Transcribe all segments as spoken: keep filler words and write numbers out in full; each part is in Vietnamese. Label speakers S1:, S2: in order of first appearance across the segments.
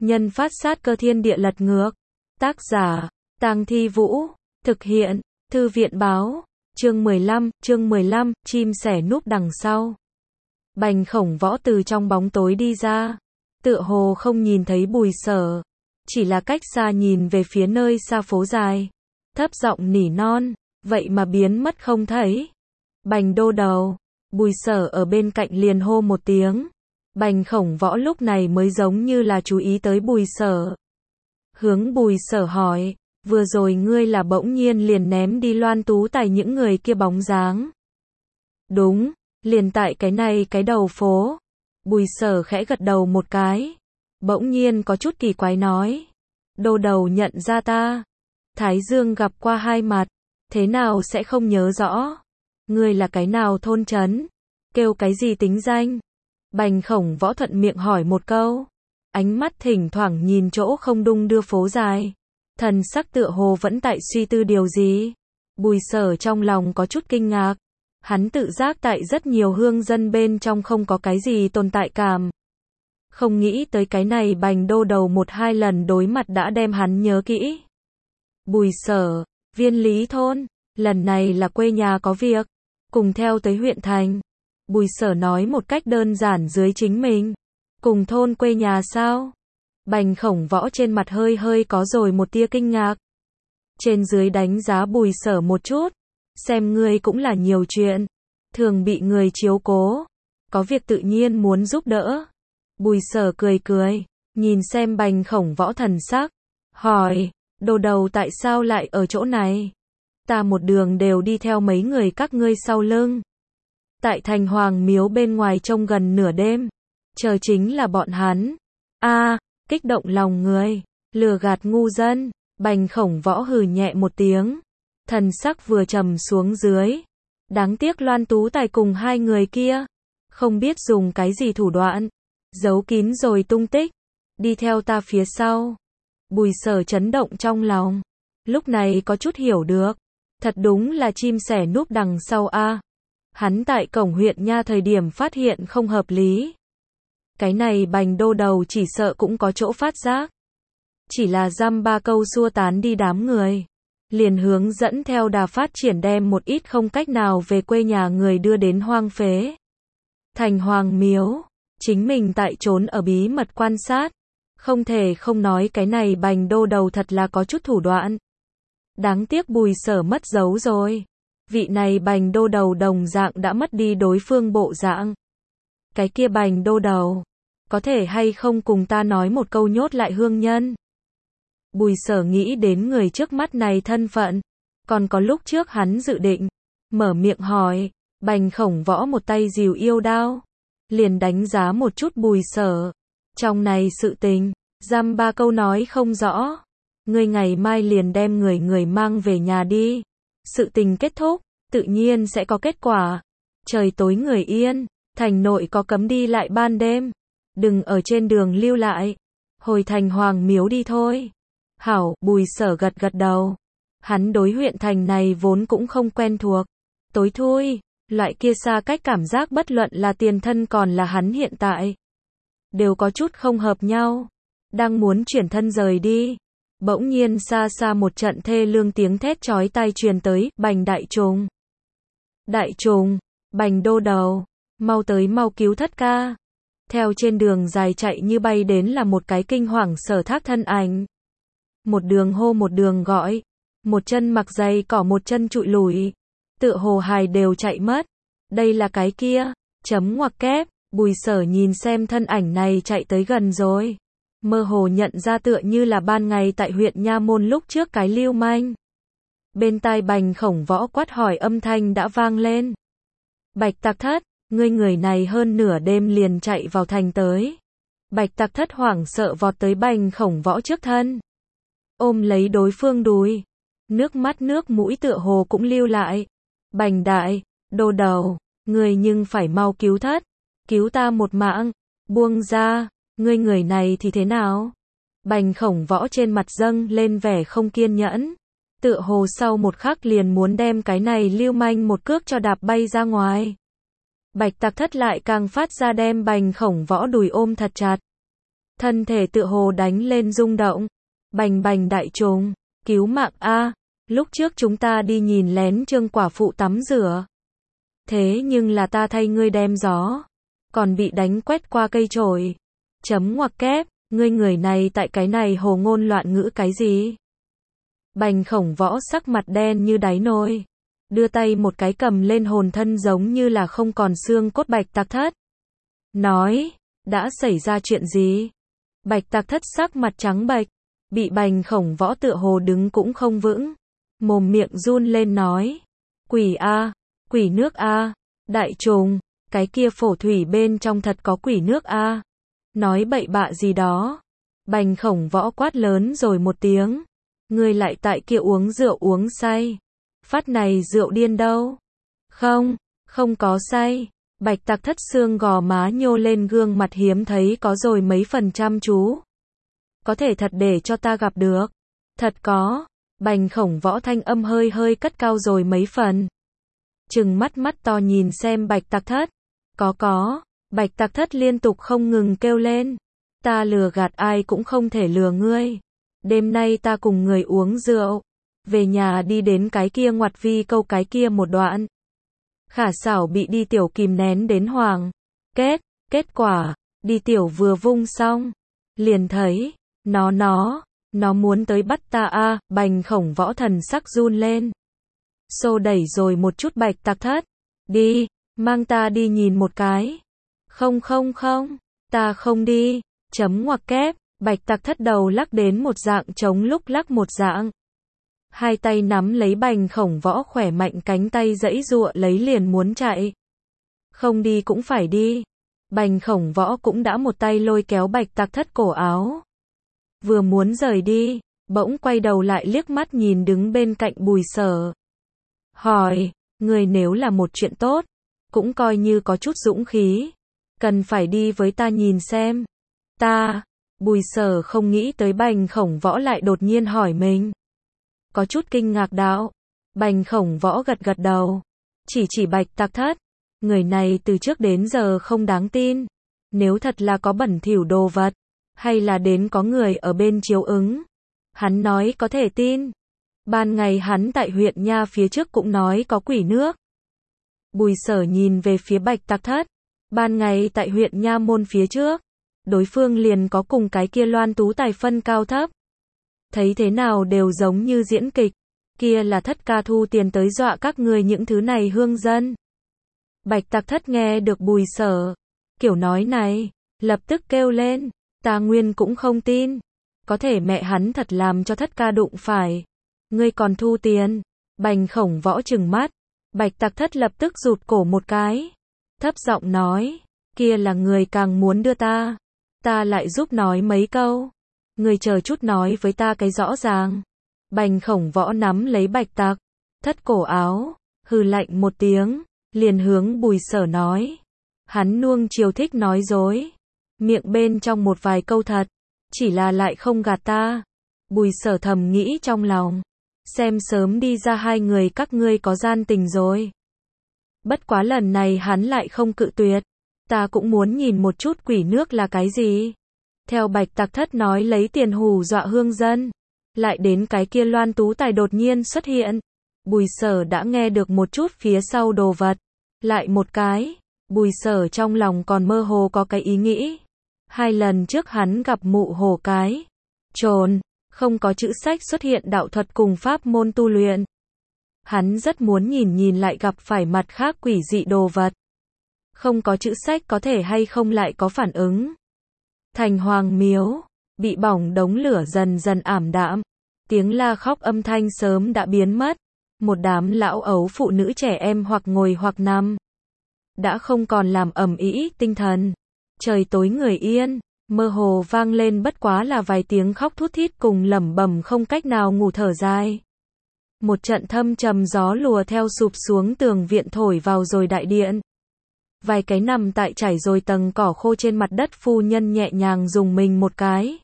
S1: Nhân phát sát cơ thiên địa lật ngược. Tác giả, Tang Thi Vũ. Thực hiện, Thư viện báo. Chương mười lăm, chương mười lăm, chim sẻ núp đằng sau. Bành Khổng Võ từ trong bóng tối đi ra. Tựa hồ không nhìn thấy Bùi Sở. Chỉ là cách xa nhìn về phía nơi xa phố dài. Thấp giọng nỉ non, vậy mà biến mất không thấy. Bành đô đầu. Bùi Sở ở bên cạnh liền hô một tiếng. Bành Khổng Võ lúc này mới giống như là chú ý tới Bùi Sở. Hướng Bùi Sở hỏi, vừa rồi ngươi là bỗng nhiên liền ném đi Loan Tú Tài những người kia bóng dáng. Đúng, liền tại cái này cái đầu phố. Bùi Sở khẽ gật đầu một cái. Bỗng nhiên có chút kỳ quái nói. Đô đầu nhận ra ta. Thái Dương gặp qua hai mặt. Thế nào sẽ không nhớ rõ. Ngươi là cái nào thôn trấn? Kêu cái gì tính danh? Bành Khổng Võ thuận miệng hỏi một câu. Ánh mắt thỉnh thoảng nhìn chỗ không đung đưa phố dài. Thần sắc tựa hồ vẫn tại suy tư điều gì. Bùi Sở trong lòng có chút kinh ngạc. Hắn tự giác tại rất nhiều hương dân bên trong không có cái gì tồn tại cảm. Không nghĩ tới cái này Bành đô đầu một hai lần đối mặt đã đem hắn nhớ kỹ. Bùi Sở, Viên Lý thôn, lần này là quê nhà có việc, cùng theo tới huyện thành. Bùi Sở nói một cách đơn giản dưới chính mình. Cùng thôn quê nhà sao? Bành Khổng Võ trên mặt hơi hơi có rồi một tia kinh ngạc. Trên dưới đánh giá Bùi Sở một chút. Xem ngươi cũng là nhiều chuyện. Thường bị người chiếu cố. Có việc tự nhiên muốn giúp đỡ. Bùi Sở cười cười. Nhìn xem Bành Khổng Võ thần sắc. Hỏi, đồ đầu tại sao lại ở chỗ này? Ta một đường đều đi theo mấy người các ngươi sau lưng. Tại thành Hoàng Miếu bên ngoài trông gần nửa đêm. Chờ chính là bọn hắn. A, kích động lòng người. Lừa gạt ngu dân. Bành Khổng Võ hừ nhẹ một tiếng. Thần sắc vừa trầm xuống dưới. Đáng tiếc Loan Tú Tài cùng hai người kia. Không biết dùng cái gì thủ đoạn. Giấu kín rồi tung tích. Đi theo ta phía sau. Bùi Sở chấn động trong lòng. Lúc này có chút hiểu được. Thật đúng là chim sẻ núp đằng sau a. Hắn tại cổng huyện nha thời điểm phát hiện không hợp lý. Cái này Bành đô đầu chỉ sợ cũng có chỗ phát giác. Chỉ là dăm ba câu xua tán đi đám người. Liền hướng dẫn theo đà phát triển đem một ít không cách nào về quê nhà người đưa đến hoang phế. Thành Hoàng Miếu. Chính mình tại trốn ở bí mật quan sát. Không thể không nói cái này Bành đô đầu thật là có chút thủ đoạn. Đáng tiếc Bùi Sở mất dấu rồi. Vị này Bành đô đầu đồng dạng đã mất đi đối phương bộ dạng. Cái kia Bành đô đầu. Có thể hay không cùng ta nói một câu nhốt lại hương nhân? Bùi Sở nghĩ đến người trước mắt này thân phận. Còn có lúc trước hắn dự định. Mở miệng hỏi. Bành Khổng Võ một tay dìu yêu đao. Liền đánh giá một chút Bùi Sở. Trong này sự tình. Dăm ba câu nói không rõ. Ngươi ngày mai liền đem người người mang về nhà đi. Sự tình kết thúc. Tự nhiên sẽ có kết quả. Trời tối người yên. Thành nội có cấm đi lại ban đêm. Đừng ở trên đường lưu lại. Hồi thành Hoàng Miếu đi thôi. Hảo, Bùi Sở gật gật đầu. Hắn đối huyện thành này vốn cũng không quen thuộc. Tối thui, loại kia xa cách cảm giác bất luận là tiền thân còn là hắn hiện tại. Đều có chút không hợp nhau. Đang muốn chuyển thân rời đi. Bỗng nhiên xa xa một trận thê lương tiếng thét chói tai truyền tới, Bành đại trùng. Đại trùng, Bành đô đầu, mau tới mau cứu thất ca. Theo trên đường dài chạy như bay đến là một cái kinh hoàng Sở Thác thân ảnh. Một đường hô một đường gọi. Một chân mặc giày cỏ một chân trụi lủi. Tựa hồ hài đều chạy mất. Đây là cái kia. Chấm ngoặc kép. Bùi Sở nhìn xem thân ảnh này chạy tới gần rồi. Mơ hồ nhận ra tựa như là ban ngày tại huyện Nha Môn lúc trước cái lưu manh. Bên tai Bành Khổng Võ quát hỏi âm thanh đã vang lên. Bạch Tạc Thất, ngươi người này hơn nửa đêm liền chạy vào thành tới. Bạch Tạc Thất hoảng sợ vọt tới Bành Khổng Võ trước thân. Ôm lấy đối phương đùi. Nước mắt nước mũi tựa hồ cũng lưu lại. Bành đại, đô đầu, ngươi nhưng phải mau cứu thất. Cứu ta một mạng. Buông ra, ngươi người này thì thế nào? Bành Khổng Võ trên mặt dâng lên vẻ không kiên nhẫn. Tựa hồ sau một khắc liền muốn đem cái này lưu manh một cước cho đạp bay ra ngoài. Bạch Tạc Thất lại càng phát ra đem Bành Khổng Võ đùi ôm thật chặt. thân thể tựa hồ đánh lên rung động. Bành bành đại trùng, cứu mạng a, lúc trước chúng ta đi nhìn lén Trương quả phụ tắm rửa. Thế nhưng là ta thay ngươi đem gió, còn bị đánh quét qua cây chổi. Chấm ngoặc kép, ngươi người này tại cái này hồ ngôn loạn ngữ cái gì? Bành Khổng Võ sắc mặt đen như đáy nồi, đưa tay một cái cầm lên hồn thân giống như là không còn xương cốt Bạch Tạc Thất. Nói, đã xảy ra chuyện gì? Bạch Tạc Thất sắc mặt trắng bệch, bị Bành Khổng Võ tựa hồ đứng cũng không vững, mồm miệng run lên nói, quỷ a, quỷ nước a, đại trùng, cái kia phổ thủy bên trong thật có quỷ nước a. Nói bậy bạ gì đó. Bành Khổng Võ quát lớn rồi một tiếng, ngươi lại tại kia uống rượu uống say. Phát này rượu điên đâu? Không, không có say. Bạch Tạc Thất xương gò má nhô lên, gương mặt hiếm thấy có rồi mấy phần chăm chú. Có thể thật để cho ta gặp được. Thật có. Bành Khổng Võ thanh âm hơi hơi cất cao rồi mấy phần. Trừng mắt mắt to nhìn xem Bạch Tạc Thất. Có có. Bạch Tạc Thất liên tục không ngừng kêu lên. Ta lừa gạt ai cũng không thể lừa ngươi. Đêm nay ta cùng người uống rượu. Về nhà đi đến cái kia ngoặt vi câu cái kia một đoạn. Khả xảo bị đi tiểu kìm nén đến hoàng. Kết, kết quả, đi tiểu vừa vung xong. Liền thấy, nó nó, nó muốn tới bắt ta a. À, Bành Khổng Võ thần sắc run lên. Xô đẩy rồi một chút Bạch Tạc Thất. Đi, mang ta đi nhìn một cái. Không không không, ta không đi. Chấm ngoặc kép, Bạch Tạc Thất đầu lắc đến một dạng chống lúc lắc một dạng. Hai tay nắm lấy Bành Khổng Võ khỏe mạnh cánh tay giãy giụa lấy liền muốn chạy. Không đi cũng phải đi. Bành Khổng Võ cũng đã một tay lôi kéo Bạch Tạc Thất cổ áo. Vừa muốn rời đi, bỗng quay đầu lại liếc mắt nhìn đứng bên cạnh Bùi Sở. Hỏi, người nếu là một chuyện tốt, cũng coi như có chút dũng khí. Cần phải đi với ta nhìn xem. Ta, Bùi Sở không nghĩ tới Bành Khổng Võ lại đột nhiên hỏi mình. Có chút kinh ngạc đạo. Bành Khổng Võ gật gật đầu. Chỉ chỉ Bạch Tạc Thất. Người này từ trước đến giờ không đáng tin. Nếu thật là có bẩn thỉu đồ vật, hay là đến có người ở bên chiếu ứng, hắn nói có thể tin. Ban ngày hắn tại huyện Nha phía trước cũng nói có quỷ nước. Bùi Sở nhìn về phía Bạch Tạc Thất. Ban ngày tại huyện Nha môn phía trước, đối phương liền có cùng cái kia Loan Tú Tài phân cao thấp. Thấy thế nào đều giống như diễn kịch. Kia là Thất ca thu tiền tới dọa các người những thứ này hương dân. Bạch Tạc Thất nghe được Bùi Sở kiểu nói này, lập tức kêu lên, ta nguyên cũng không tin. Có thể mẹ hắn thật làm cho Thất ca đụng phải. Ngươi còn thu tiền. Bành Khổng Võ trừng mắt. Bạch Tạc Thất lập tức rụt cổ một cái. Thấp giọng nói, kia là người càng muốn đưa ta. Ta lại giúp nói mấy câu. Người chờ chút nói với ta cái rõ ràng. Bành Khổng Võ nắm lấy Bạch Tạc Thất cổ áo, hừ lạnh một tiếng, liền hướng Bùi Sở nói. Hắn nuông chiều thích nói dối. Miệng bên trong một vài câu thật, chỉ là lại không gạt ta. Bùi Sở thầm nghĩ trong lòng. Xem sớm đi ra hai người các ngươi có gian tình rồi. Bất quá lần này hắn lại không cự tuyệt. Ta cũng muốn nhìn một chút quỷ nước là cái gì. Theo Bạch Tạc Thất nói lấy tiền hù dọa hương dân. Lại đến cái kia Loan Tú Tài đột nhiên xuất hiện. Bùi Sở đã nghe được một chút phía sau đồ vật. Lại một cái. Bùi Sở trong lòng còn mơ hồ có cái ý nghĩ. Hai lần trước hắn gặp mụ hổ cái trồn, không có chữ sách xuất hiện đạo thuật cùng pháp môn tu luyện. Hắn rất muốn nhìn nhìn lại gặp phải mặt khác quỷ dị đồ vật. Không có chữ sách có thể hay không lại có phản ứng. Thành Hoàng Miếu, bị bỏng đống lửa dần dần ảm đạm. Tiếng la khóc âm thanh sớm đã biến mất. Một đám lão ấu phụ nữ trẻ em hoặc ngồi hoặc nằm. Đã không còn làm ầm ĩ tinh thần. Trời tối người yên, mơ hồ vang lên bất quá là vài tiếng khóc thút thít cùng lẩm bẩm không cách nào ngủ thở dài. Một trận thâm trầm gió lùa theo sụp xuống tường viện thổi vào rồi đại điện. Vài cái nằm tại trải rồi tầng cỏ khô trên mặt đất phu nhân nhẹ nhàng dùng mình một cái.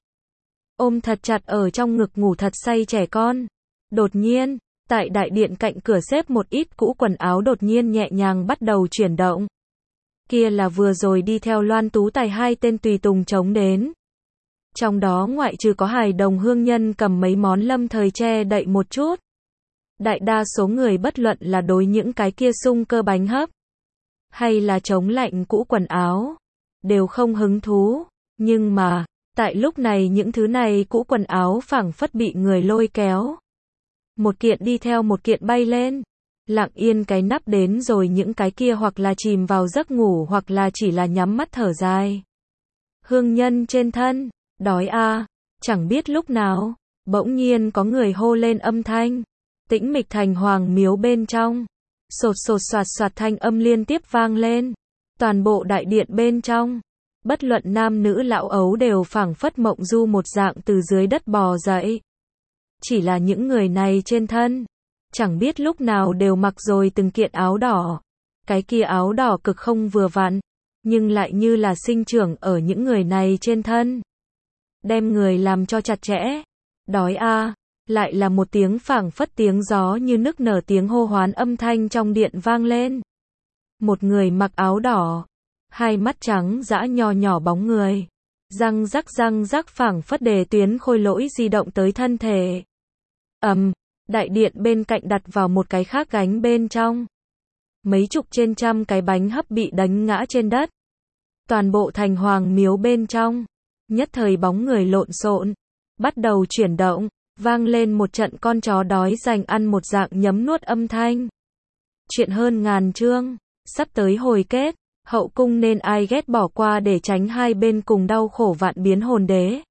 S1: Ôm thật chặt ở trong ngực ngủ thật say trẻ con. Đột nhiên, tại đại điện cạnh cửa xếp một ít cũ quần áo đột nhiên nhẹ nhàng bắt đầu chuyển động. Kia là vừa rồi đi theo Loan Tú Tài hai tên tùy tùng chống đến. Trong đó ngoại trừ có hài đồng hương nhân cầm mấy món lâm thời che đậy một chút. Đại đa số người bất luận là đối những cái kia sung cơ bánh hấp, hay là chống lạnh cũ quần áo, đều không hứng thú. Nhưng mà, tại lúc này những thứ này cũ quần áo phảng phất bị người lôi kéo. Một kiện đi theo một kiện bay lên. Lặng yên cái nắp đến rồi những cái kia hoặc là chìm vào giấc ngủ hoặc là chỉ là nhắm mắt thở dài. Hương nhân trên thân, đói à, chẳng biết lúc nào, bỗng nhiên có người hô lên âm thanh. Tĩnh mịch thành hoàng miếu bên trong. Sột sột soạt soạt thanh âm liên tiếp vang lên. Toàn bộ đại điện bên trong. Bất luận nam nữ lão ấu đều phảng phất mộng du một dạng từ dưới đất bò dậy. Chỉ là những người này trên thân. Chẳng biết lúc nào đều mặc rồi từng kiện áo đỏ. Cái kia áo đỏ cực không vừa vặn. Nhưng lại như là sinh trưởng ở những người này trên thân. Đem người làm cho chặt chẽ. Đói a. Lại là một tiếng phảng phất tiếng gió như nức nở tiếng hô hoán âm thanh trong điện vang lên. Một người mặc áo đỏ, hai mắt trắng dã nho nhỏ bóng người, răng rắc răng rắc phảng phất đề tuyến khôi lỗi di động tới thân thể. Ầm, um, đại điện bên cạnh đặt vào một cái khác gánh bên trong. Mấy chục trên trăm cái bánh hấp bị đánh ngã trên đất. Toàn bộ thành hoàng miếu bên trong, nhất thời bóng người lộn xộn, bắt đầu chuyển động. Vang lên một trận con chó đói dành ăn một dạng nhấm nuốt âm thanh. Chuyện hơn ngàn chương, sắp tới hồi kết, hậu cung nên ai ghét bỏ qua để tránh hai bên cùng đau khổ vạn biến hồn đế.